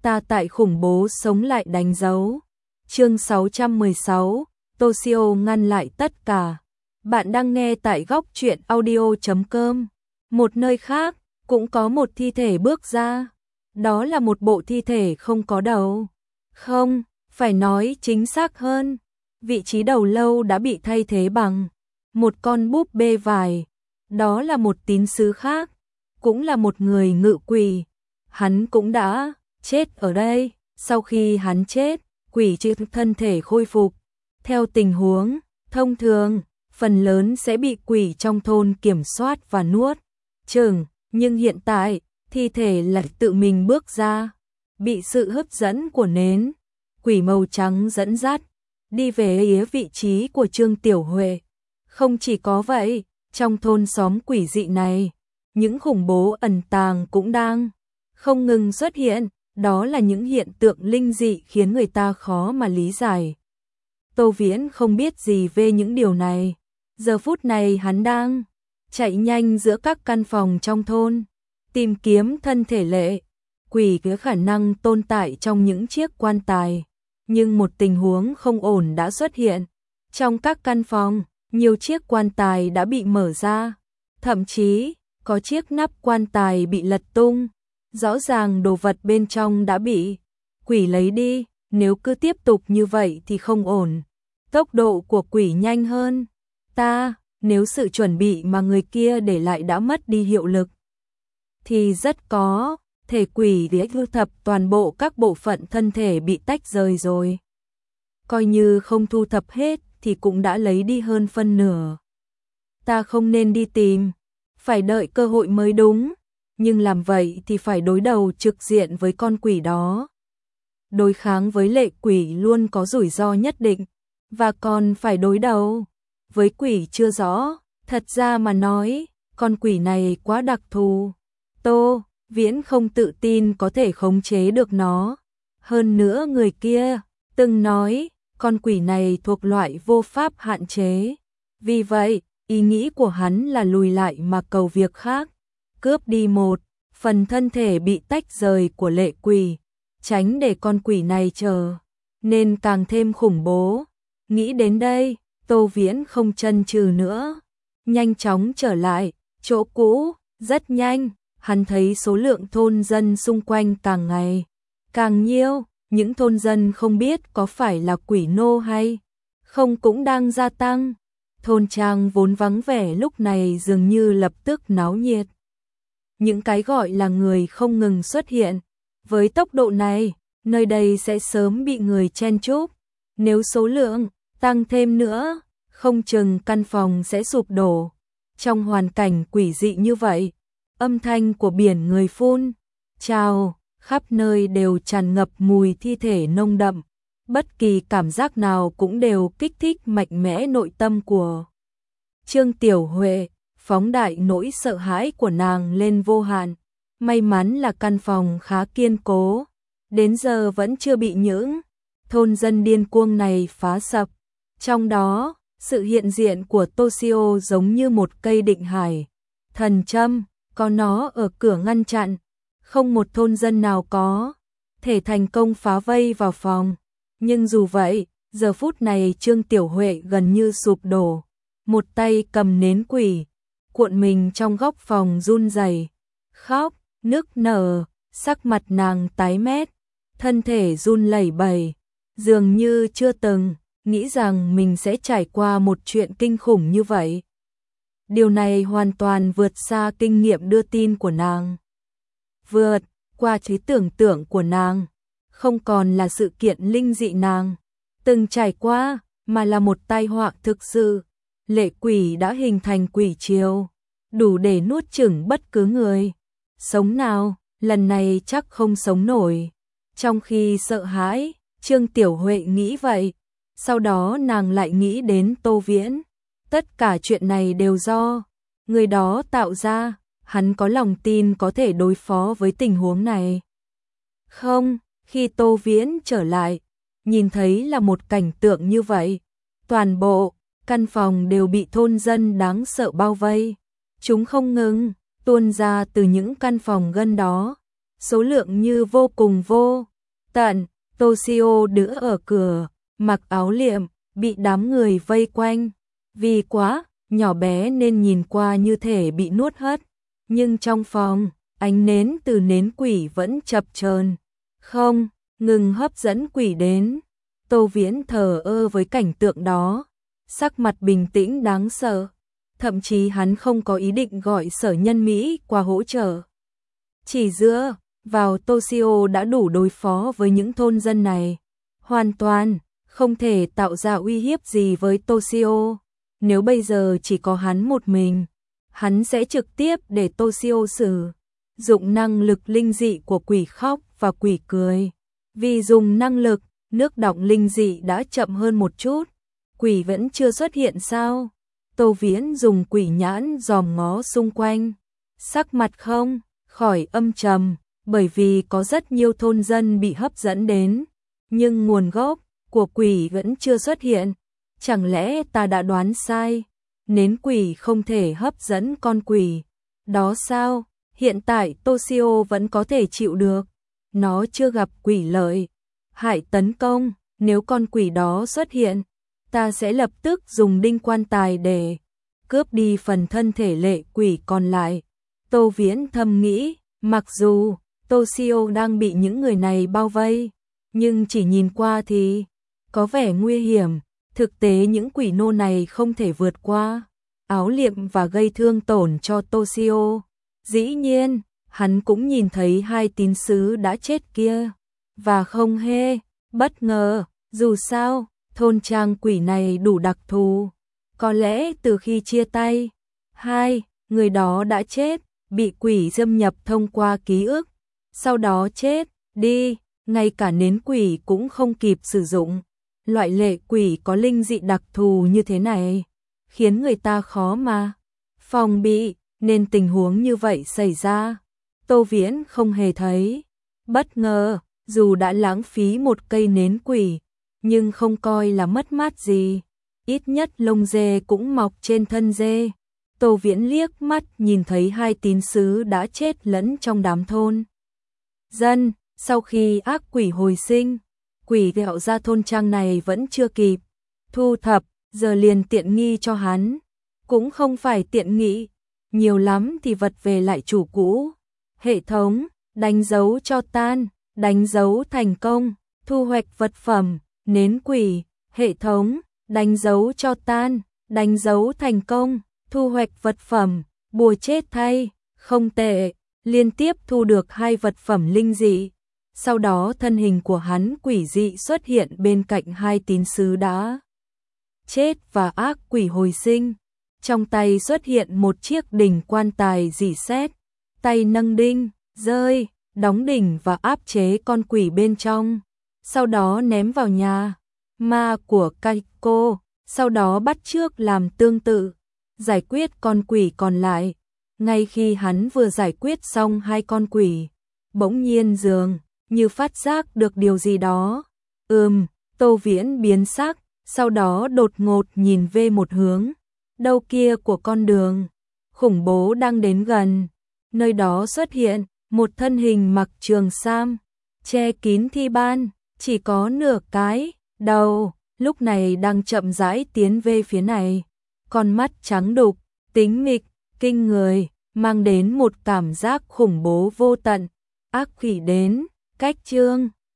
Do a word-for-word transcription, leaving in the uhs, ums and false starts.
ta tại khủng bố sống lại đánh dấu. Chương sáu trăm mười sáu, Toshio ngăn lại tất cả. Bạn đang nghe tại góc truyện audio chấm com. Một nơi khác, cũng có một thi thể bước ra. Đó là một bộ thi thể không có đầu. Không, phải nói chính xác hơn. Vị trí đầu lâu đã bị thay thế bằng một con búp bê vải. Đó là một tín sứ khác, cũng là một người ngự quỷ. Hắn cũng đã chết ở đây. Sau khi hắn chết, quỷ chưa thân thể khôi phục. Theo tình huống thông thường, phần lớn sẽ bị quỷ trong thôn kiểm soát và nuốt chửng, nhưng hiện tại, thi thể lại tự mình bước ra, bị sự hấp dẫn của nến quỷ màu trắng dẫn dắt, đi về phía vị trí của Trương Tiểu Huệ. Không chỉ có vậy, trong thôn xóm quỷ dị này, những khủng bố ẩn tàng cũng đang không ngừng xuất hiện, đó là những hiện tượng linh dị khiến người ta khó mà lý giải. Tô Viễn không biết gì về những điều này. Giờ phút này hắn đang chạy nhanh giữa các căn phòng trong thôn, tìm kiếm thân thể lệ quỷ có khả năng tồn tại trong những chiếc quan tài. Nhưng một tình huống không ổn đã xuất hiện. Trong các căn phòng, nhiều chiếc quan tài đã bị mở ra, thậm chí có chiếc nắp quan tài bị lật tung. Rõ ràng đồ vật bên trong đã bị quỷ lấy đi. Nếu cứ tiếp tục như vậy thì không ổn. Tốc độ của quỷ nhanh hơn ta, nếu sự chuẩn bị mà người kia để lại đã mất đi hiệu lực, thì rất có thể quỷ để thu thập toàn bộ các bộ phận thân thể bị tách rời rồi. Coi như không thu thập hết thì cũng đã lấy đi hơn phân nửa. Ta không nên đi tìm, phải đợi cơ hội mới đúng, nhưng làm vậy thì phải đối đầu trực diện với con quỷ đó. Đối kháng với lệ quỷ luôn có rủi ro nhất định, và còn phải đối đầu với quỷ chưa rõ. Thật ra mà nói, con quỷ này quá đặc thù. Tô Viễn không tự tin có thể khống chế được nó. Hơn nữa người kia từng nói, con quỷ này thuộc loại vô pháp hạn chế. Vì vậy, ý nghĩ của hắn là lùi lại mà cầu việc khác, cướp đi một phần thân thể bị tách rời của lệ quỷ, tránh để con quỷ này chờ nên càng thêm khủng bố. Nghĩ đến đây, Tô Viễn không chần chừ nữa, nhanh chóng trở lại chỗ cũ. Rất nhanh, hắn thấy số lượng thôn dân xung quanh càng ngày càng nhiều. Những thôn dân không biết có phải là quỷ nô hay không cũng đang gia tăng. Thôn trang vốn vắng vẻ lúc này dường như lập tức náo nhiệt. Những cái gọi là người không ngừng xuất hiện. Với tốc độ này, nơi đây sẽ sớm bị người chen chúc. Nếu số lượng tăng thêm nữa, không chừng căn phòng sẽ sụp đổ. Trong hoàn cảnh quỷ dị như vậy, âm thanh của biển người phun trào khắp nơi đều tràn ngập mùi thi thể nồng đậm. Bất kỳ cảm giác nào cũng đều kích thích mạnh mẽ nội tâm của Trương Tiểu Huệ, phóng đại nỗi sợ hãi của nàng lên vô hạn. May mắn là căn phòng khá kiên cố, đến giờ vẫn chưa bị những thôn dân điên cuồng này phá sập. Trong đó, sự hiện diện của Toshio giống như một cây định hải thần châm, có nó ở cửa ngăn chặn, không một thôn dân nào có thể thành công phá vây vào phòng. Nhưng dù vậy, giờ phút này Trương Tiểu Huệ gần như sụp đổ, một tay cầm nến quỷ, cuộn mình trong góc phòng run rẩy, khóc nức nở, sắc mặt nàng tái mét, thân thể run lẩy bẩy, dường như chưa từng nghĩ rằng mình sẽ trải qua một chuyện kinh khủng như vậy. Điều này hoàn toàn vượt xa kinh nghiệm đưa tin của nàng, vượt qua trí tưởng tượng của nàng, không còn là sự kiện linh dị nàng từng trải qua, mà là một tai họa thực sự. Lệ quỷ đã hình thành quỷ triều, đủ để nuốt chửng bất cứ người sống nào, lần này chắc không sống nổi. Trong khi sợ hãi, Trương Tiểu Huệ nghĩ vậy, sau đó nàng lại nghĩ đến Tô Viễn. Tất cả chuyện này đều do người đó tạo ra, hắn có lòng tin có thể đối phó với tình huống này. Không, khi Tô Viễn trở lại, nhìn thấy là một cảnh tượng như vậy. Toàn bộ căn phòng đều bị thôn dân đáng sợ bao vây. Chúng không ngừng tuôn ra từ những căn phòng gần đó, số lượng như vô cùng vô tận. Toshio đứng ở cửa, mặc áo liệm, bị đám người vây quanh. Vì quá nhỏ bé nên nhìn qua như thể bị nuốt hết. Nhưng trong phòng, ánh nến từ nến quỷ vẫn chập chờn, không ngừng hấp dẫn quỷ đến. Tô Viễn thờ ơ với cảnh tượng đó, sắc mặt bình tĩnh đáng sợ. Thậm chí hắn không có ý định gọi Sở Nhân Mỹ qua hỗ trợ. Chỉ dựa vào Toshio đã đủ đối phó với những thôn dân này. Hoàn toàn không thể tạo ra uy hiếp gì với Toshio. Nếu bây giờ chỉ có hắn một mình, hắn sẽ trực tiếp để Toshio sử dụng năng lực linh dị của quỷ khóc và quỷ cười. Vì dùng năng lực, nước đọng linh dị đã chậm hơn một chút. Quỷ vẫn chưa xuất hiện sao? Tô Viễn dùng quỷ nhãn dòm ngó xung quanh. Sắc mặt không khỏi âm trầm, bởi vì có rất nhiều thôn dân bị hấp dẫn đến. Nhưng nguồn gốc của quỷ vẫn chưa xuất hiện. Chẳng lẽ ta đã đoán sai? Nến quỷ không thể hấp dẫn con quỷ. Đó sao? Hiện tại Toshio vẫn có thể chịu được. Nó chưa gặp quỷ lợi hại tấn công. Nếu con quỷ đó xuất hiện, ta sẽ lập tức dùng đinh quan tài để cướp đi phần thân thể lệ quỷ còn lại. Tô Viễn thầm nghĩ, mặc dù Toshio đang bị những người này bao vây, nhưng chỉ nhìn qua thì có vẻ nguy hiểm. Thực tế những quỷ nô này không thể vượt qua áo liệm và gây thương tổn cho Toshio. Dĩ nhiên, hắn cũng nhìn thấy hai tín sứ đã chết kia, và không hề bất ngờ, dù sao, thôn trang quỷ này đủ đặc thù. Có lẽ từ khi chia tay, hai người đó đã chết, bị quỷ xâm nhập thông qua ký ức, sau đó chết đi, ngay cả nến quỷ cũng không kịp sử dụng. Loại lệ quỷ có linh dị đặc thù như thế này, khiến người ta khó mà phòng bị, nên tình huống như vậy xảy ra. Tô Viễn không hề thấy bất ngờ, dù đã lãng phí một cây nến quỷ, nhưng không coi là mất mát gì. Ít nhất lông dê cũng mọc trên thân dê. Tô Viễn liếc mắt nhìn thấy hai tín sứ đã chết lẫn trong đám thôn dân. Sau khi ác quỷ hồi sinh, quỷ ghẹo ra thôn trang này vẫn chưa kịp thu thập, giờ liền tiện nghi cho hắn. Cũng không phải tiện nghi, nhiều lắm thì vật về lại chủ cũ. Hệ thống, đánh dấu cho tan, đánh dấu thành công, thu hoạch vật phẩm, nến quỷ. Hệ thống, đánh dấu cho tan, đánh dấu thành công, thu hoạch vật phẩm, bùa chết thay, không tệ. Liên tiếp thu được hai vật phẩm linh dị. Sau đó thân hình của hắn quỷ dị xuất hiện bên cạnh hai tín sứ đã chết và ác quỷ hồi sinh. Trong tay xuất hiện một chiếc đỉnh quan tài rỉ sét, tay nâng đinh, rơi, đóng đỉnh và áp chế con quỷ bên trong. Sau đó ném vào nhà ma của Kaiko, sau đó bắt chước làm tương tự, giải quyết con quỷ còn lại. Ngay khi hắn vừa giải quyết xong hai con quỷ, bỗng nhiên dường như phát giác được điều gì đó. Ừm, Tô Viễn biến sắc, sau đó đột ngột nhìn về một hướng đâu kia của con đường khủng bố đang đến gần. Nơi đó xuất hiện một thân hình mặc trường sam, che kín thi ban, chỉ có nửa cái đầu, lúc này đang chậm rãi tiến về phía này. Con mắt trắng đục, tính mịch, kinh người, mang đến một cảm giác khủng bố vô tận. Ác quỷ đến, cách chương